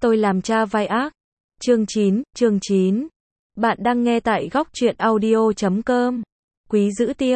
Tôi làm cha vai ác. Chương 9. Bạn đang nghe tại góc truyện audio.com. Quý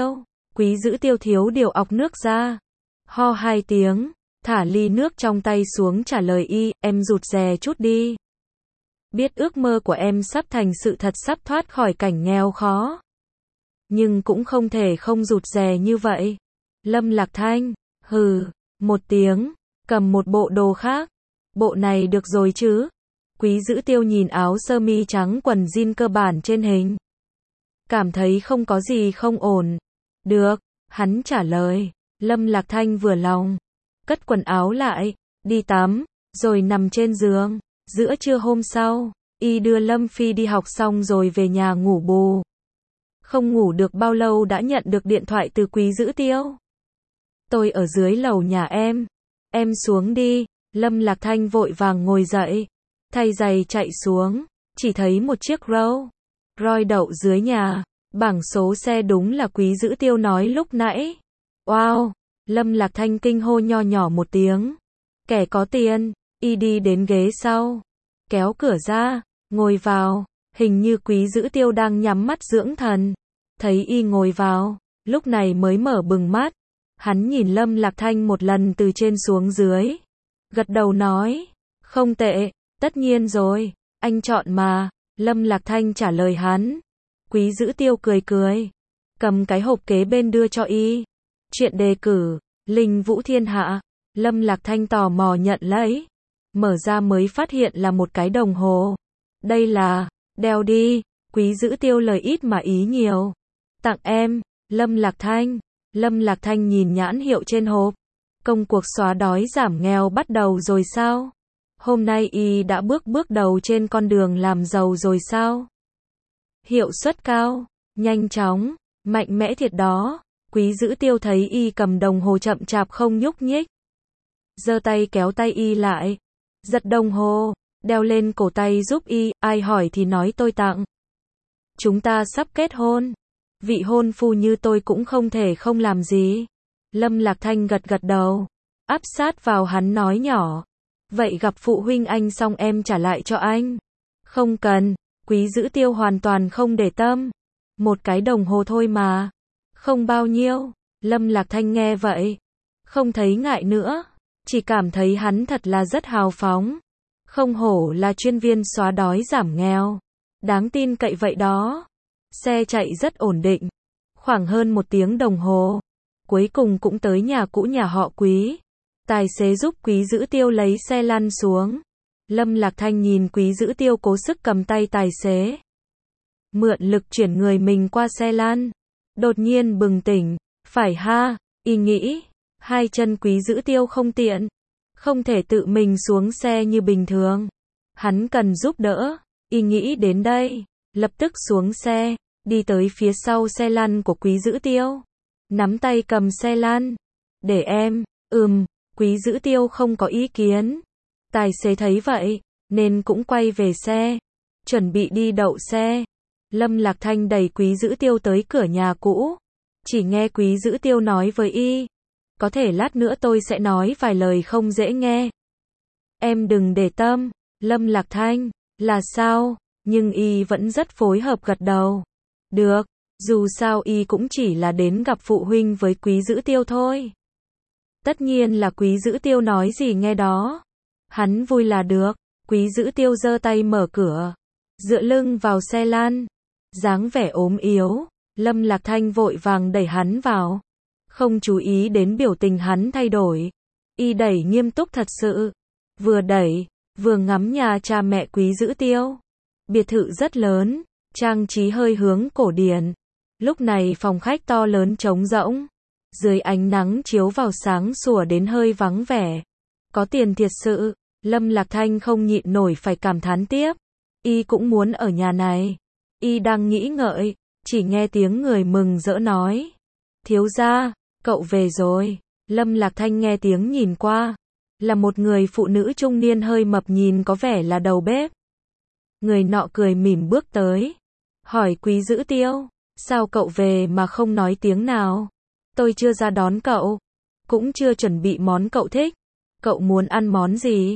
giữ tiêu thiếu điều ọc nước ra. Ho 2 tiếng, thả ly nước trong tay xuống trả lời y, em rụt rè chút đi. Biết ước mơ của em sắp thành sự thật, sắp thoát khỏi cảnh nghèo khó. Nhưng cũng không thể không rụt rè như vậy. Lâm Lạc Thanh, hừ, một tiếng, cầm một bộ đồ khác. Bộ này được rồi chứ? Quý giữ tiêu nhìn áo sơ mi trắng quần jean cơ bản trên hình. Cảm thấy không có gì không ổn. Được, hắn trả lời. Lâm Lạc Thanh vừa lòng. Cất quần áo lại, đi tắm, rồi nằm trên giường. Giữa trưa hôm sau, y đưa Lâm Phi đi học xong rồi về nhà ngủ bù. Không ngủ được bao lâu đã nhận được điện thoại từ Quý giữ tiêu. Tôi ở dưới lầu nhà em xuống đi. Lâm Lạc Thanh vội vàng ngồi dậy, thay giày chạy xuống, chỉ thấy một chiếc Rolls Royce đậu dưới nhà, bảng số xe đúng là Quý giữ tiêu nói lúc nãy. Wow, Lâm Lạc Thanh kinh hô nho nhỏ một tiếng. Kẻ có tiền, y đi đến ghế sau, kéo cửa ra, ngồi vào, hình như Quý giữ tiêu đang nhắm mắt dưỡng thần. Thấy y ngồi vào, lúc này mới mở bừng mắt, hắn nhìn Lâm Lạc Thanh một lần từ trên xuống dưới. Gật đầu nói, không tệ, tất nhiên rồi, anh chọn mà. Lâm Lạc Thanh trả lời hắn. Quý giữ tiêu cười cười, cầm cái hộp kế bên đưa cho y. Chuyện đề cử, Linh Vũ Thiên Hạ. Lâm Lạc Thanh tò mò nhận lấy, mở ra mới phát hiện là một cái đồng hồ. Đây là, đeo đi. Quý giữ tiêu lời ít mà ý nhiều. Tặng em. Lâm Lạc Thanh nhìn nhãn hiệu trên hộp. Công cuộc xóa đói giảm nghèo bắt đầu rồi sao? Hôm nay y đã bước đầu trên con đường làm giàu rồi sao? Hiệu suất cao, nhanh chóng, mạnh mẽ thiệt đó. Quý giữ tiêu thấy y cầm đồng hồ chậm chạp không nhúc nhích, giơ tay kéo tay y lại, giật đồng hồ, đeo lên cổ tay giúp y. Ai hỏi thì nói tôi tặng. Chúng ta sắp kết hôn, vị hôn phu như tôi cũng không thể không làm gì. Lâm Lạc Thanh gật đầu, áp sát vào hắn nói nhỏ. Vậy gặp phụ huynh anh xong em trả lại cho anh. Không cần. Quý giữ tiêu hoàn toàn không để tâm. Một cái đồng hồ thôi mà. Không bao nhiêu. Lâm Lạc Thanh nghe vậy, không thấy ngại nữa, chỉ cảm thấy hắn thật là rất hào phóng. Không hổ là chuyên viên xóa đói giảm nghèo. Đáng tin cậy vậy đó. Xe chạy rất ổn định. Khoảng hơn 1 tiếng đồng hồ. Cuối cùng cũng tới nhà cũ nhà họ Quý. Tài xế giúp Quý giữ tiêu lấy xe lăn xuống. Lâm Lạc Thanh nhìn Quý giữ tiêu cố sức cầm tay tài xế, mượn lực chuyển người mình qua xe lăn. Đột nhiên bừng tỉnh, phải ha, y nghĩ, hai chân Quý giữ tiêu không tiện, không thể tự mình xuống xe như bình thường. Hắn cần giúp đỡ, y nghĩ đến đây, lập tức xuống xe, đi tới phía sau xe lăn của Quý giữ tiêu. Nắm tay cầm xe lăn. Để em, Quý giữ tiêu không có ý kiến. Tài xế thấy vậy, nên cũng quay về xe, chuẩn bị đi đậu xe. Lâm Lạc Thanh đẩy Quý giữ tiêu tới cửa nhà cũ. Chỉ nghe Quý giữ tiêu nói với y, có thể lát nữa tôi sẽ nói vài lời không dễ nghe. Em đừng để tâm. Lâm Lạc Thanh, là sao? Nhưng y vẫn rất phối hợp gật đầu. Được, dù sao y cũng chỉ là đến gặp phụ huynh với Quý giữ tiêu thôi. Tất nhiên là Quý giữ tiêu nói gì nghe đó. Hắn vui là được. Quý giữ tiêu giơ tay mở cửa, dựa lưng vào xe lăn, dáng vẻ ốm yếu. Lâm Lạc Thanh vội vàng đẩy hắn vào, không chú ý đến biểu tình hắn thay đổi. Y đẩy nghiêm túc thật sự, vừa đẩy, vừa ngắm nhà cha mẹ Quý giữ tiêu. Biệt thự rất lớn, trang trí hơi hướng cổ điển. Lúc này phòng khách to lớn trống rỗng, dưới ánh nắng chiếu vào sáng sủa đến hơi vắng vẻ. Có tiền thiệt sự. Lâm Lạc Thanh không nhịn nổi phải cảm thán tiếp. Y cũng muốn ở nhà này. Y đang nghĩ ngợi, chỉ nghe tiếng người mừng rỡ nói. Thiếu gia, cậu về rồi. Lâm Lạc Thanh nghe tiếng nhìn qua. Là một người phụ nữ trung niên hơi mập nhìn có vẻ là đầu bếp. Người nọ cười mỉm bước tới. Hỏi Quý giữ tiêu, sao cậu về mà không nói tiếng nào? Tôi chưa ra đón cậu, cũng chưa chuẩn bị món cậu thích. Cậu muốn ăn món gì?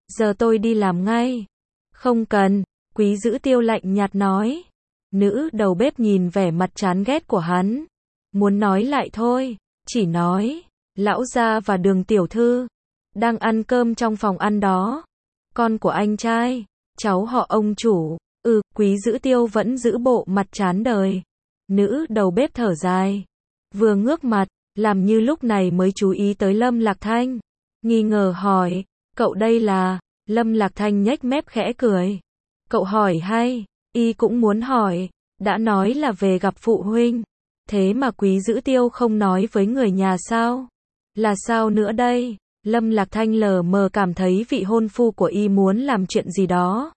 giờ tôi đi làm ngay. Không cần, Quý Dữ Tiêu lạnh nhạt nói. Nữ đầu bếp nhìn vẻ mặt chán ghét của hắn. Muốn nói lại thôi, chỉ nói, lão gia và Đường tiểu thư đang ăn cơm trong phòng ăn đó. Con của anh trai, cháu họ ông chủ. Quý Dữ Tiêu vẫn giữ bộ mặt chán đời. Nữ đầu bếp thở dài, vừa ngước mặt, làm như lúc này mới chú ý tới Lâm Lạc Thanh. Nghi ngờ hỏi, cậu đây là... Lâm Lạc Thanh nhếch mép khẽ cười. Cậu hỏi hay, y cũng muốn hỏi, đã nói là về gặp phụ huynh. Thế mà Quý Dữ Tiêu không nói với người nhà sao? Là sao nữa đây? Lâm Lạc Thanh lờ mờ cảm thấy vị hôn phu của y muốn làm chuyện gì đó.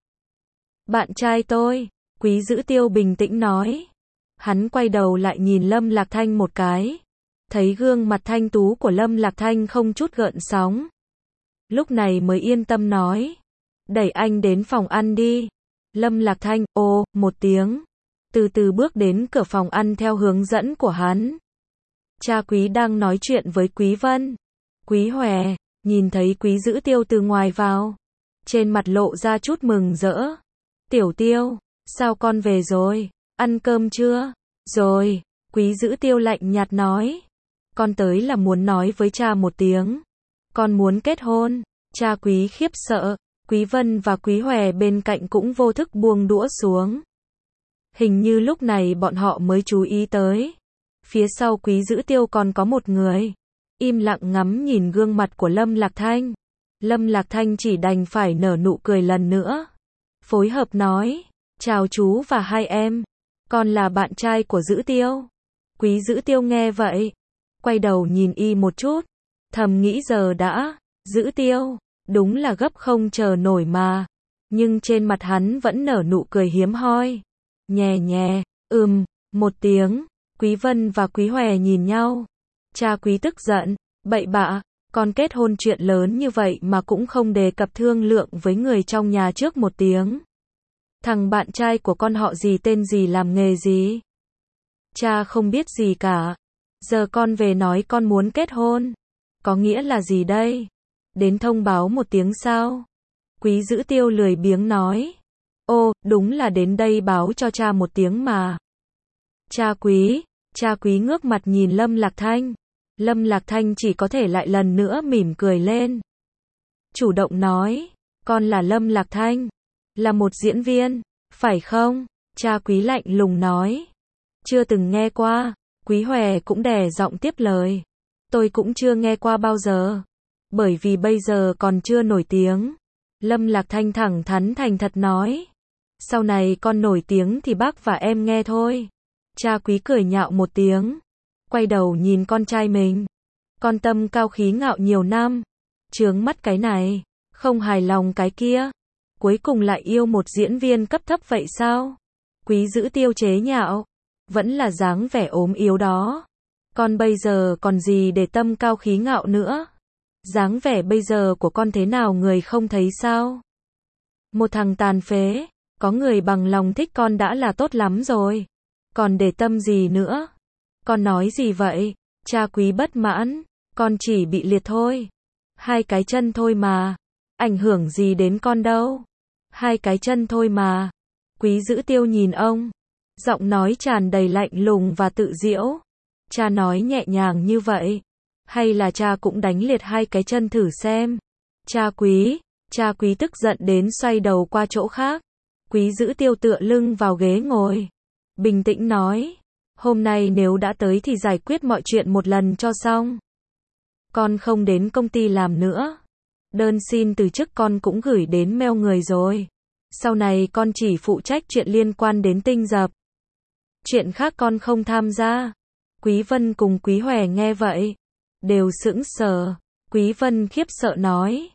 Bạn trai tôi, Quý Dữ Tiêu bình tĩnh nói. Hắn quay đầu lại nhìn Lâm Lạc Thanh một cái. Thấy gương mặt thanh tú của Lâm Lạc Thanh không chút gợn sóng. Lúc này mới yên tâm nói. Đẩy anh đến phòng ăn đi. Lâm Lạc Thanh, một tiếng. Từ từ bước đến cửa phòng ăn theo hướng dẫn của hắn. Cha Quý đang nói chuyện với Quý Vân. Quý Hòe, nhìn thấy Quý Dữ Tiêu từ ngoài vào. Trên mặt lộ ra chút mừng rỡ. Tiểu Tiêu, sao con về rồi? Ăn cơm chưa? Rồi, Quý Dữ Tiêu lạnh nhạt nói. Con tới là muốn nói với cha một tiếng. Con muốn kết hôn. Cha Quý khiếp sợ. Quý Vân và Quý Hòe bên cạnh cũng vô thức buông đũa xuống. Hình như lúc này bọn họ mới chú ý tới. Phía sau Quý Dữ Tiêu còn có một người. Im lặng ngắm nhìn gương mặt của Lâm Lạc Thanh. Lâm Lạc Thanh chỉ đành phải nở nụ cười lần nữa. Phối hợp nói. Chào chú và hai em. Con là bạn trai của Dữ Tiêu. Quý Dữ Tiêu nghe vậy. Quay đầu nhìn y một chút. Thầm nghĩ giờ đã. Dữ Tiêu. Đúng là gấp không chờ nổi mà. Nhưng trên mặt hắn vẫn nở nụ cười hiếm hoi. Nhè nhè. Một tiếng. Quý Vân và Quý Hòe nhìn nhau. Cha Quý tức giận. Bậy bạ. Con kết hôn chuyện lớn như vậy mà cũng không đề cập thương lượng với người trong nhà trước một tiếng. Thằng bạn trai của con họ gì tên gì làm nghề gì? Cha không biết gì cả. Giờ con về nói con muốn kết hôn. Có nghĩa là gì đây? Đến thông báo một tiếng sao? Quý Dữ Tiêu lười biếng nói. Đúng là đến đây báo cho cha một tiếng mà. Cha Quý ngước mặt nhìn Lâm Lạc Thanh. Lâm Lạc Thanh chỉ có thể lại lần nữa mỉm cười lên. Chủ động nói, con là Lâm Lạc Thanh, là một diễn viên, phải không? Cha Quý lạnh lùng nói. Chưa từng nghe qua. Quý Hòe cũng đè giọng tiếp lời. Tôi cũng chưa nghe qua bao giờ. Bởi vì bây giờ còn chưa nổi tiếng. Lâm Lạc Thanh thẳng thắn thành thật nói. Sau này con nổi tiếng thì bác và em nghe thôi. Cha Quý cười nhạo một tiếng. Quay đầu nhìn con trai mình. Con tâm cao khí ngạo nhiều năm. Chướng mắt cái này. Không hài lòng cái kia. Cuối cùng lại yêu một diễn viên cấp thấp vậy sao? Quý Dữ Tiêu chế nhạo. Vẫn là dáng vẻ ốm yếu đó. Con bây giờ còn gì để tâm cao khí ngạo nữa? Dáng vẻ bây giờ của con thế nào người không thấy sao? Một thằng tàn phế. Có người bằng lòng thích con đã là tốt lắm rồi. Còn để tâm gì nữa? Con nói gì vậy? Cha Quý bất mãn. Con chỉ bị liệt thôi. 2 cái chân thôi mà. Ảnh hưởng gì đến con đâu. 2 cái chân thôi mà. Quý Dữ Tiêu nhìn ông. Giọng nói tràn đầy lạnh lùng và tự giễu. Cha nói nhẹ nhàng như vậy. Hay là cha cũng đánh liệt 2 cái chân thử xem. Cha Quý tức giận đến xoay đầu qua chỗ khác. Quý Dữ Tiêu tựa lưng vào ghế ngồi. Bình tĩnh nói. Hôm nay nếu đã tới thì giải quyết mọi chuyện một lần cho xong. Con không đến công ty làm nữa. Đơn xin từ chức con cũng gửi đến mail người rồi. Sau này con chỉ phụ trách chuyện liên quan đến tinh dập. Chuyện khác con không tham gia. Quý Vân cùng Quý Hòe nghe vậy. Đều sững sờ. Quý Vân khiếp sợ nói.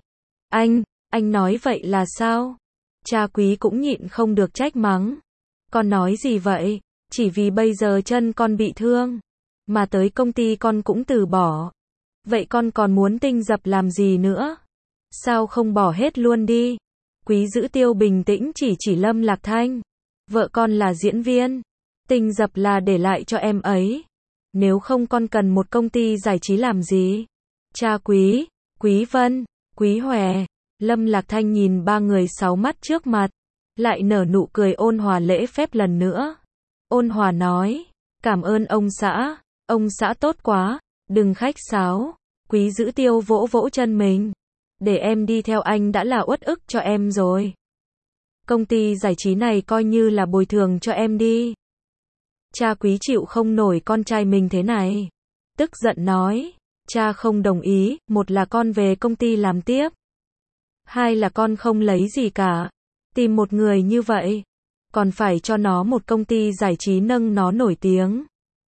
Anh nói vậy là sao? Cha Quý cũng nhịn không được trách mắng. Con nói gì vậy? Chỉ vì bây giờ chân con bị thương. Mà tới công ty con cũng từ bỏ. Vậy con còn muốn tinh dập làm gì nữa? Sao không bỏ hết luôn đi? Quý Dữ Tiêu bình tĩnh chỉ Lâm Lạc Thanh. Vợ con là diễn viên. Tinh dập là để lại cho em ấy. Nếu không con cần một công ty giải trí làm gì? Cha Quý, Quý Vân, Quý Hòe, Lâm Lạc Thanh nhìn ba người sáu mắt trước mặt, lại nở nụ cười ôn hòa lễ phép lần nữa. Ôn hòa nói, cảm ơn ông xã tốt quá, đừng khách sáo. Quý Dữ Tiêu vỗ vỗ chân mình, để em đi theo anh đã là uất ức cho em rồi. Công ty giải trí này coi như là bồi thường cho em đi. Cha Quý chịu không nổi con trai mình thế này. Tức giận nói, cha không đồng ý, một là con về công ty làm tiếp. Hai là con không lấy gì cả. Tìm một người như vậy, còn phải cho nó một công ty giải trí nâng nó nổi tiếng.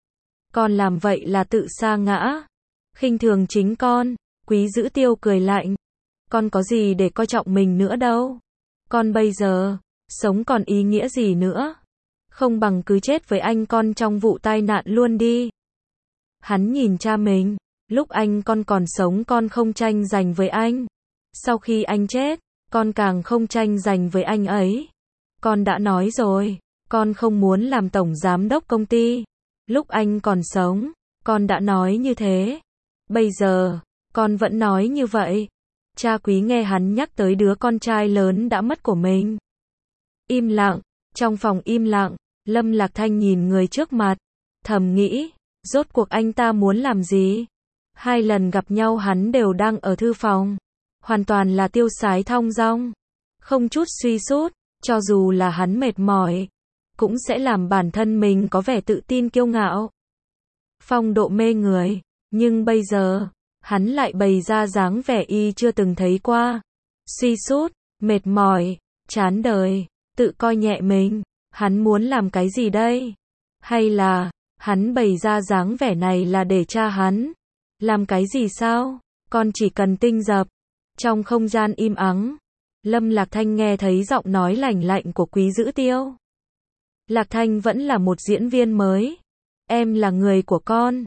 Con làm vậy là tự sa ngã, khinh thường chính con. Quý Dữ Tiêu cười lạnh, con có gì để coi trọng mình nữa đâu. Con bây giờ, sống còn ý nghĩa gì nữa. Không bằng cứ chết với anh con trong vụ tai nạn luôn đi. Hắn nhìn cha mình, lúc anh con còn sống con không tranh giành với anh. Sau khi anh chết, con càng không tranh giành với anh ấy. Con đã nói rồi, con không muốn làm tổng giám đốc công ty. Lúc anh còn sống, con đã nói như thế. Bây giờ, con vẫn nói như vậy. Cha Quý nghe hắn nhắc tới đứa con trai lớn đã mất của mình. Im lặng, trong phòng im lặng, Lâm Lạc Thanh nhìn người trước mặt, thầm nghĩ, rốt cuộc anh ta muốn làm gì? Hai lần gặp nhau hắn đều đang ở thư phòng, hoàn toàn là tiêu sái thong dong, không chút suy sút, cho dù là hắn mệt mỏi, cũng sẽ làm bản thân mình có vẻ tự tin kiêu ngạo. Phong độ mê người, nhưng bây giờ, hắn lại bày ra dáng vẻ y chưa từng thấy qua. Suy sút, mệt mỏi, chán đời, tự coi nhẹ mình. Hắn muốn làm cái gì đây? Hay là, hắn bày ra dáng vẻ này là để cha hắn làm cái gì sao? Con chỉ cần tinh dập. Trong không gian im ắng, Lâm Lạc Thanh nghe thấy giọng nói lành lạnh của Quý Dữ Tiêu. Lạc Thanh vẫn là một diễn viên mới. Em là người của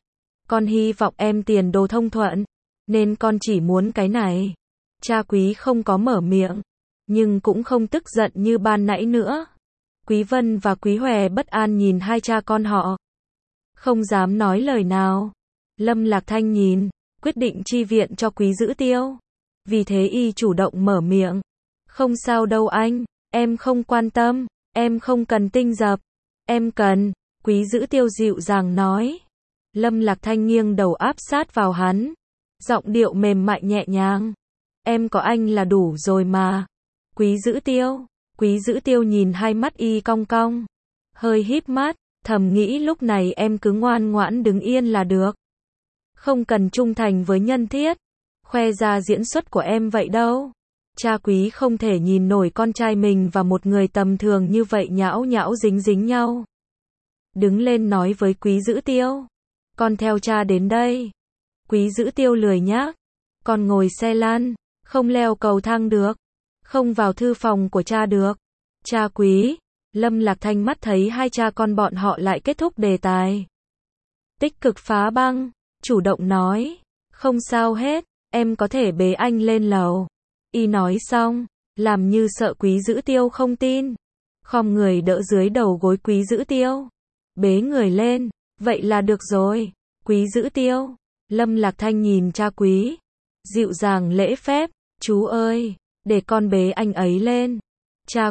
con hy vọng em tiền đồ thông thuận, nên con chỉ muốn cái này. Cha Quý không có mở miệng, nhưng cũng không tức giận như ban nãy nữa. Quý Vân và Quý Hòe bất an nhìn hai cha con họ, không dám nói lời nào. Lâm Lạc Thanh nhìn, quyết định chi viện cho Quý Dữ Tiêu. Vì thế y chủ động mở miệng. Không sao đâu anh, em không quan tâm, em không cần tinh dập. Em cần, Quý Dữ Tiêu dịu dàng nói. Lâm Lạc Thanh nghiêng đầu áp sát vào hắn, giọng điệu mềm mại nhẹ nhàng. Em có anh là đủ rồi mà. Quý Dữ Tiêu nhìn hai mắt y cong cong, hơi híp mắt, thầm nghĩ lúc này em cứ ngoan ngoãn đứng yên là được. Không cần trung thành với Nhân Thiết, khoe ra diễn xuất của em vậy đâu. Cha Quý không thể nhìn nổi con trai mình và một người tầm thường như vậy nhão nhão dính dính nhau. Đứng lên nói với Quý Dữ Tiêu, con theo cha đến đây. Quý Dữ Tiêu lười nhác, con ngồi xe lăn, không leo cầu thang được, không vào thư phòng của cha được. Cha Quý, Lâm Lạc Thanh mắt thấy hai cha con bọn họ lại kết thúc đề tài. Tích cực phá băng, chủ động nói, không sao hết, em có thể bế anh lên lầu. Y nói xong, làm như sợ Quý Dữ Tiêu không tin, khom người đỡ dưới đầu gối Quý Dữ Tiêu, bế người lên, vậy là được rồi. Quý Dữ Tiêu, Lâm Lạc Thanh nhìn cha Quý, dịu dàng lễ phép, chú ơi, để con bế anh ấy lên. Cha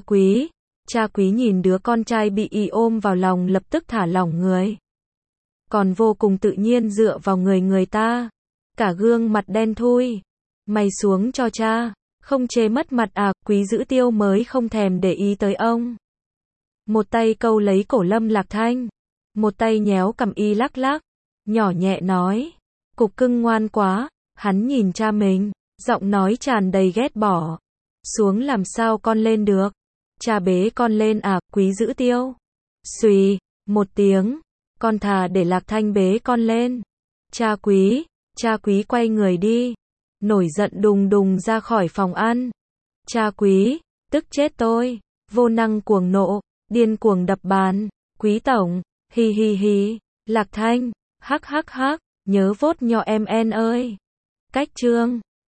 Quý nhìn đứa con trai bị y ôm vào lòng lập tức thả lỏng người, còn vô cùng tự nhiên dựa vào người ta, cả gương mặt đen thui. Mày xuống cho cha, không chê mất mặt à? Quý Dữ Tiêu mới không thèm để ý tới ông. Một tay câu lấy cổ Lâm Lạc Thanh, một tay nhéo cằm y lắc lắc, nhỏ nhẹ nói, cục cưng ngoan quá. Hắn nhìn cha mình, giọng nói tràn đầy ghét bỏ. Xuống làm sao con lên được? Cha bế con lên à? Quý Dữ Tiêu. Xùy, một tiếng, con thà để Lạc Thanh bế con lên. Cha Quý quay người đi, nổi giận đùng đùng ra khỏi phòng ăn. Cha Quý, tức chết tôi, vô năng cuồng nộ, điên cuồng đập bàn. Quý tổng, hi hi hi. Lạc Thanh, hắc hắc hắc, nhớ vote nho em en ơi. Cách chương